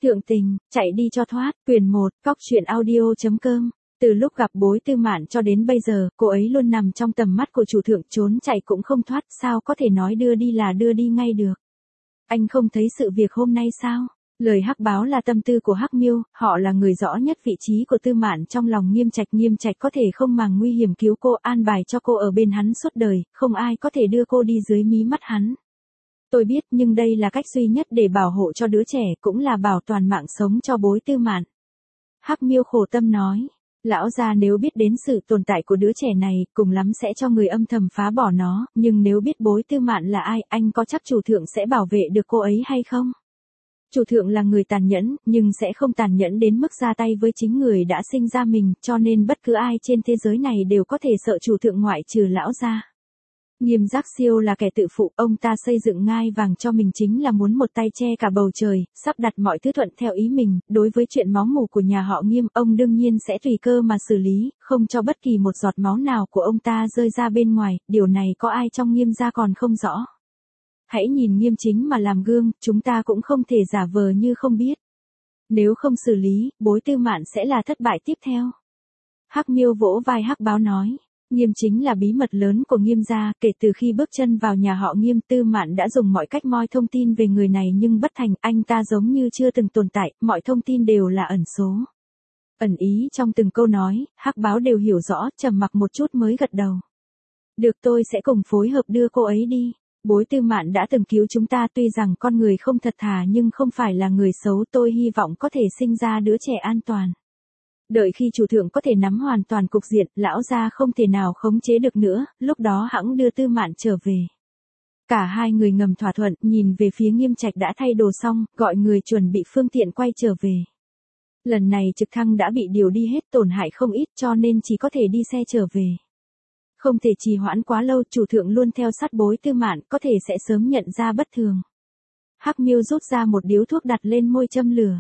Thượng tình, chạy đi cho thoát, quyển 1, cóc.audio.com. Từ lúc gặp Bối Tư Mạn cho đến bây giờ, cô ấy luôn nằm trong tầm mắt của chủ thượng, trốn chạy cũng không thoát, sao có thể nói đưa đi là đưa đi ngay được. Anh không thấy sự việc hôm nay sao? Lời Hắc báo là tâm tư của Hắc Miêu, họ là người rõ nhất vị trí của Tư Mạn trong lòng Nghiêm Trạch có thể không màng nguy hiểm cứu cô, an bài cho cô ở bên hắn suốt đời, không ai có thể đưa cô đi dưới mí mắt hắn. Tôi biết, nhưng đây là cách duy nhất để bảo hộ cho đứa trẻ, cũng là bảo toàn mạng sống cho Bối Tư Mạn. Hắc Miêu khổ tâm nói, lão gia nếu biết đến sự tồn tại của đứa trẻ này, cùng lắm sẽ cho người âm thầm phá bỏ nó, nhưng nếu biết Bối Tư Mạn là ai, anh có chắc chủ thượng sẽ bảo vệ được cô ấy hay không? Chủ thượng là người tàn nhẫn, nhưng sẽ không tàn nhẫn đến mức ra tay với chính người đã sinh ra mình, cho nên bất cứ ai trên thế giới này đều có thể sợ chủ thượng ngoại trừ lão gia. Nghiêm Giác Siêu là kẻ tự phụ, ông ta xây dựng ngai vàng cho mình chính là muốn một tay che cả bầu trời, sắp đặt mọi thứ thuận theo ý mình, đối với chuyện máu mủ của nhà họ Nghiêm, ông đương nhiên sẽ tùy cơ mà xử lý, không cho bất kỳ một giọt máu nào của ông ta rơi ra bên ngoài, điều này có ai trong Nghiêm gia còn không rõ. Hãy nhìn Nghiêm Chính mà làm gương, chúng ta cũng không thể giả vờ như không biết. Nếu không xử lý, Bối Tư Mạn sẽ là thất bại tiếp theo. Hắc Miêu vỗ vai Hắc báo nói. Nghiêm Chính là bí mật lớn của Nghiêm gia, kể từ khi bước chân vào nhà họ Nghiêm, Tư Mạn đã dùng mọi cách moi thông tin về người này nhưng bất thành, anh ta giống như chưa từng tồn tại, mọi thông tin đều là ẩn số. Ẩn ý trong từng câu nói, Hắc báo đều hiểu rõ, trầm mặc một chút mới gật đầu. Được, tôi sẽ cùng phối hợp đưa cô ấy đi. Bối Tư Mạn đã từng cứu chúng ta, tuy rằng con người không thật thà nhưng không phải là người xấu, tôi hy vọng có thể sinh ra đứa trẻ an toàn. Đợi khi chủ thượng có thể nắm hoàn toàn cục diện, lão gia không thể nào khống chế được nữa, lúc đó hẵng đưa Tư Mạn trở về. Cả hai người ngầm thỏa thuận, nhìn về phía Nghiêm Trạch đã thay đồ xong, gọi người chuẩn bị phương tiện quay trở về. Lần này trực thăng đã bị điều đi hết, tổn hại không ít cho nên chỉ có thể đi xe trở về. Không thể trì hoãn quá lâu, chủ thượng luôn theo sát Bối Tư Mạn, có thể sẽ sớm nhận ra bất thường. Hắc Miêu rút ra một điếu thuốc đặt lên môi châm lửa.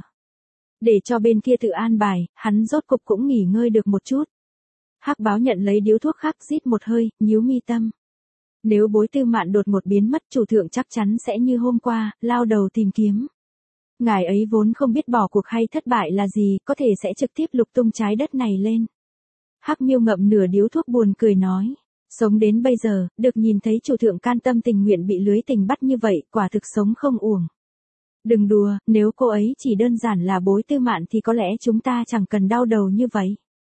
Để cho bên kia tự an bài, hắn rốt cục cũng nghỉ ngơi được một chút. Hắc báo nhận lấy điếu thuốc khác, rít một hơi, nhíu mi tâm. Nếu Bối Tư Mạn đột ngột biến mất, chủ thượng chắc chắn sẽ như hôm qua, lao đầu tìm kiếm. Ngài ấy vốn không biết bỏ cuộc hay thất bại là gì, có thể sẽ trực tiếp lục tung trái đất này lên. Hắc Miêu ngậm nửa điếu thuốc buồn cười nói. Sống đến bây giờ, được nhìn thấy chủ thượng can tâm tình nguyện bị lưới tình bắt như vậy, quả thực sống không uổng. Đừng đùa, nếu cô ấy chỉ đơn giản là Bối Tư Mạn thì có lẽ chúng ta chẳng cần đau đầu như vậy.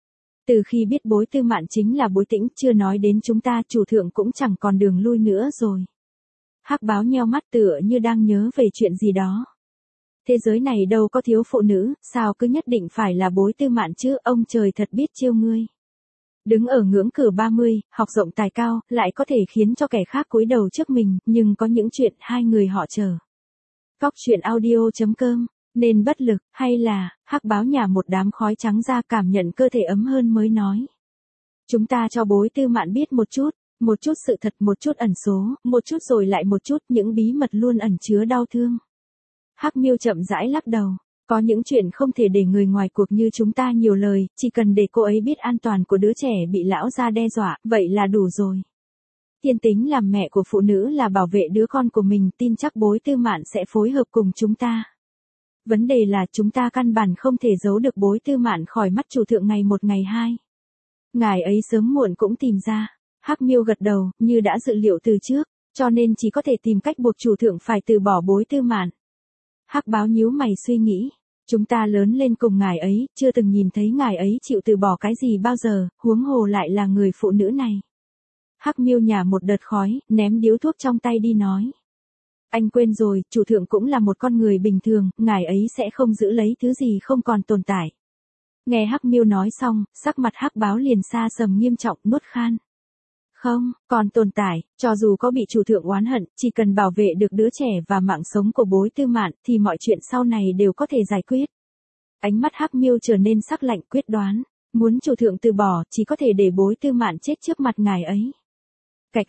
Từ khi biết Bối Tư Mạn chính là Bối Tĩnh, chưa nói đến chúng ta, chủ thượng cũng chẳng còn đường lui nữa rồi. Hắc báo nheo mắt tựa như đang nhớ về chuyện gì đó. Thế giới này đâu có thiếu phụ nữ, sao cứ nhất định phải là Bối Tư Mạn chứ, ông trời thật biết chiêu ngươi. Đứng ở ngưỡng cửa 30, học rộng tài cao, lại có thể khiến cho kẻ khác cúi đầu trước mình, nhưng có những chuyện hai người họ chờ. Cóc.audio.com, nên bất lực, hay là, Hắc báo nhả một đám khói trắng ra, cảm nhận cơ thể ấm hơn mới nói. Chúng ta cho Bối Tư Mạn biết một chút sự thật, một chút ẩn số, một chút rồi lại một chút, những bí mật luôn ẩn chứa đau thương. Hắc Miêu chậm rãi lắc đầu. Có những chuyện không thể để người ngoài cuộc như chúng ta nhiều lời, chỉ cần để cô ấy biết an toàn của đứa trẻ bị lão gia đe dọa, vậy là đủ rồi. Thiên Tính làm mẹ của phụ nữ là bảo vệ đứa con của mình, tin chắc Bối Tư Mạn sẽ phối hợp cùng chúng ta. Vấn đề là chúng ta căn bản không thể giấu được Bối Tư Mạn khỏi mắt chủ thượng ngày một ngày hai. Ngài ấy sớm muộn cũng tìm ra. Hắc Miêu gật đầu, như đã dự liệu từ trước, cho nên chỉ có thể tìm cách buộc chủ thượng phải từ bỏ Bối Tư Mạn. Hắc báo nhíu mày suy nghĩ, chúng ta lớn lên cùng ngài ấy, chưa từng nhìn thấy ngài ấy chịu từ bỏ cái gì bao giờ, huống hồ lại là người phụ nữ này. Hắc Miêu nhả một đợt khói, ném điếu thuốc trong tay đi nói. Anh quên rồi, chủ thượng cũng là một con người bình thường, ngài ấy sẽ không giữ lấy thứ gì không còn tồn tại. Nghe Hắc Miêu nói xong, sắc mặt Hắc báo liền xa sầm nghiêm trọng, nuốt khan. Không, còn tồn tại, cho dù có bị chủ thượng oán hận, chỉ cần bảo vệ được đứa trẻ và mạng sống của Bối Tư Mạn, thì mọi chuyện sau này đều có thể giải quyết. Ánh mắt Hắc Miêu trở nên sắc lạnh quyết đoán, muốn chủ thượng từ bỏ, chỉ có thể để Bối Tư Mạn chết trước mặt ngài ấy. Gạch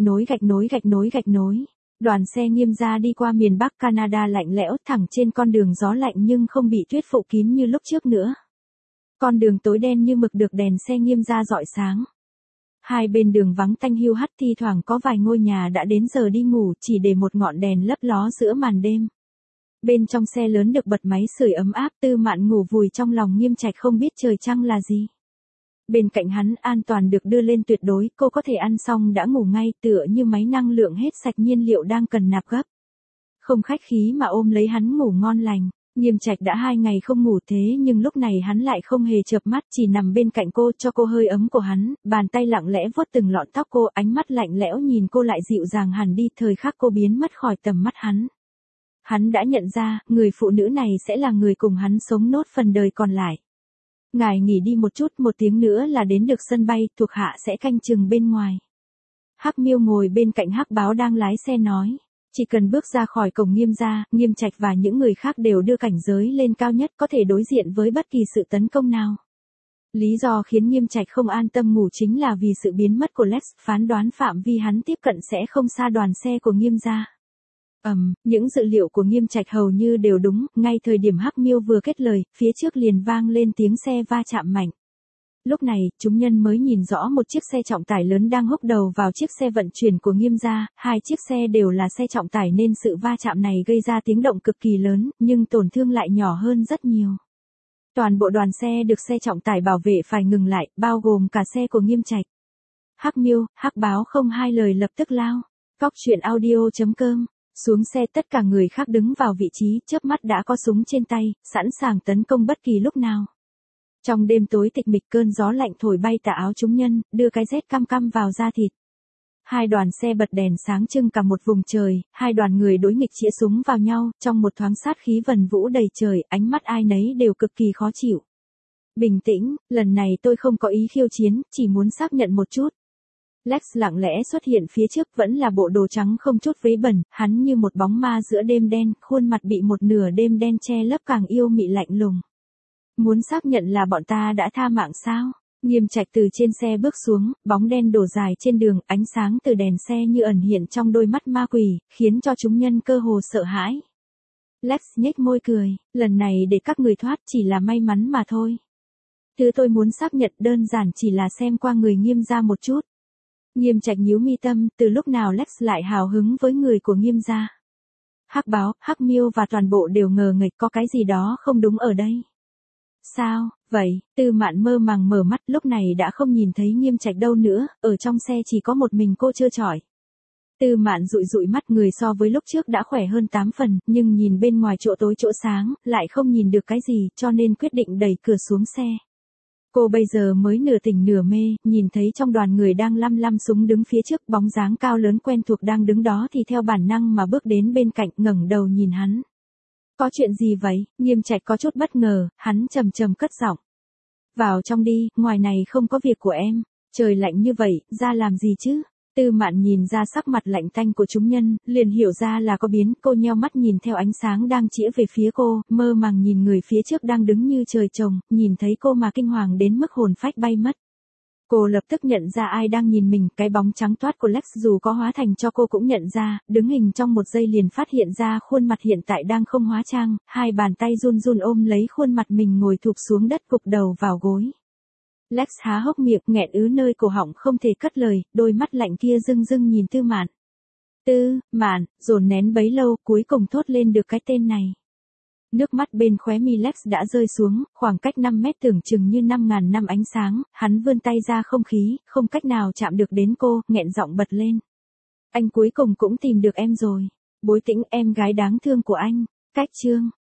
nối. Đoàn xe Nghiêm gia đi qua miền Bắc Canada lạnh lẽo, thẳng trên con đường gió lạnh nhưng không bị tuyết phủ kín như lúc trước nữa. Con đường tối đen như mực được đèn xe Nghiêm gia rọi sáng. Hai bên đường vắng tanh hiu hắt, thi thoảng có vài ngôi nhà đã đến giờ đi ngủ, chỉ để một ngọn đèn lấp ló giữa màn đêm. Bên trong xe lớn được bật máy sưởi ấm áp, Tư Mạn ngủ vùi trong lòng Nghiêm Trạch không biết trời trăng là gì. Bên cạnh hắn an toàn được đưa lên tuyệt đối, cô có thể ăn xong đã ngủ ngay tựa như máy năng lượng hết sạch nhiên liệu đang cần nạp gấp. Không khách khí mà ôm lấy hắn ngủ ngon lành. Nghiêm Trạch đã 2 ngày không ngủ thế nhưng lúc này hắn lại không hề chợp mắt, chỉ nằm bên cạnh cô cho cô hơi ấm của hắn, bàn tay lặng lẽ vuốt từng lọn tóc cô, ánh mắt lạnh lẽo nhìn cô lại dịu dàng hẳn đi, thời khắc cô biến mất khỏi tầm mắt hắn. Hắn đã nhận ra, người phụ nữ này sẽ là người cùng hắn sống nốt phần đời còn lại. Ngài nghỉ đi một chút, 1 tiếng nữa là đến được sân bay, thuộc hạ sẽ canh chừng bên ngoài. Hắc Miêu ngồi bên cạnh Hắc Báo đang lái xe nói. Chỉ cần bước ra khỏi cổng Nghiêm gia, Nghiêm Trạch và những người khác đều đưa cảnh giới lên cao nhất, có thể đối diện với bất kỳ sự tấn công nào. Lý do khiến Nghiêm Trạch không an tâm ngủ chính là vì sự biến mất của Lex, phán đoán phạm vi hắn tiếp cận sẽ không xa đoàn xe của Nghiêm gia. Những dự liệu của Nghiêm Trạch hầu như đều đúng, ngay thời điểm Hắc Miêu vừa kết lời, phía trước liền vang lên tiếng xe va chạm mạnh. Lúc này, chúng nhân mới nhìn rõ một chiếc xe trọng tải lớn đang húc đầu vào chiếc xe vận chuyển của Nghiêm gia, 2 chiếc xe đều là xe trọng tải nên sự va chạm này gây ra tiếng động cực kỳ lớn, nhưng tổn thương lại nhỏ hơn rất nhiều. Toàn bộ đoàn xe được xe trọng tải bảo vệ phải ngừng lại, bao gồm cả xe của Nghiêm Trạch. Hắc Miêu, Hắc Báo không hai lời lập tức lao. Cóc truyện audio.com. Xuống xe tất cả người khác đứng vào vị trí, chớp mắt đã có súng trên tay, sẵn sàng tấn công bất kỳ lúc nào. Trong đêm tối tịch mịch cơn gió lạnh thổi bay tà áo chúng nhân, đưa cái rét căm căm vào da thịt. 2 đoàn xe bật đèn sáng trưng cả một vùng trời, 2 đoàn người đối nghịch chĩa súng vào nhau, trong một thoáng sát khí vần vũ đầy trời, ánh mắt ai nấy đều cực kỳ khó chịu. Bình tĩnh, lần này tôi không có ý khiêu chiến, chỉ muốn xác nhận một chút. Lex lặng lẽ xuất hiện phía trước, vẫn là bộ đồ trắng không chút vấy bẩn, hắn như một bóng ma giữa đêm đen, khuôn mặt bị một nửa đêm đen che lấp càng yêu mị lạnh lùng. Muốn xác nhận là bọn ta đã tha mạng sao? Nghiêm Trạch từ trên xe bước xuống, bóng đen đổ dài trên đường, ánh sáng từ đèn xe như ẩn hiện trong đôi mắt ma quỷ, khiến cho chúng nhân cơ hồ sợ hãi. Lex nhếch môi cười, lần này để các người thoát chỉ là may mắn mà thôi. Thứ tôi muốn xác nhận đơn giản chỉ là xem qua người Nghiêm gia một chút. Nghiêm Trạch nhíu mi tâm, từ lúc nào Lex lại hào hứng với người của Nghiêm gia. Hắc Báo, Hắc Miêu và toàn bộ đều ngờ nghệch có cái gì đó không đúng ở đây. Sao, vậy, Tư Mạn mơ màng mở mắt lúc này đã không nhìn thấy Nghiêm Trạch đâu nữa, ở trong xe chỉ có một mình cô trơ trọi. Tư Mạn dụi dụi mắt, người so với lúc trước đã khỏe hơn 8 phần, nhưng nhìn bên ngoài chỗ tối chỗ sáng, lại không nhìn được cái gì, cho nên quyết định đẩy cửa xuống xe. Cô bây giờ mới nửa tỉnh nửa mê, nhìn thấy trong đoàn người đang lăm súng đứng phía trước, bóng dáng cao lớn quen thuộc đang đứng đó thì theo bản năng mà bước đến bên cạnh, ngẩng đầu nhìn hắn. Có chuyện gì vậy? Nghiêm Trạch có chút bất ngờ, hắn trầm trầm cất giọng. Vào trong đi, ngoài này không có việc của em. Trời lạnh như vậy, ra làm gì chứ? Tư Mạn nhìn ra sắc mặt lạnh tanh của chúng nhân, liền hiểu ra là có biến, cô nheo mắt nhìn theo ánh sáng đang chĩa về phía cô, mơ màng nhìn người phía trước đang đứng như trời trồng, nhìn thấy cô mà kinh hoàng đến mức hồn phách bay mất. Cô lập tức nhận ra ai đang nhìn mình, cái bóng trắng toát của Lex dù có hóa thành cho cô cũng nhận ra, đứng hình trong một giây liền phát hiện ra khuôn mặt hiện tại đang không hóa trang, 2 bàn tay run run ôm lấy khuôn mặt mình ngồi thụp xuống đất gục đầu vào gối. Lex há hốc miệng nghẹn ứ nơi cổ họng không thể cất lời, đôi mắt lạnh kia rưng rưng nhìn Tư Mạn. Tư Mạn, dồn nén bấy lâu, cuối cùng thốt lên được cái tên này. Nước mắt bên khóe mi Lex đã rơi xuống, khoảng cách 5 mét tưởng chừng như 5.000 năm ánh sáng, hắn vươn tay ra không khí, không cách nào chạm được đến cô, nghẹn giọng bật lên. Anh cuối cùng cũng tìm được em rồi. Bối Tĩnh, em gái đáng thương của anh. Cách chương.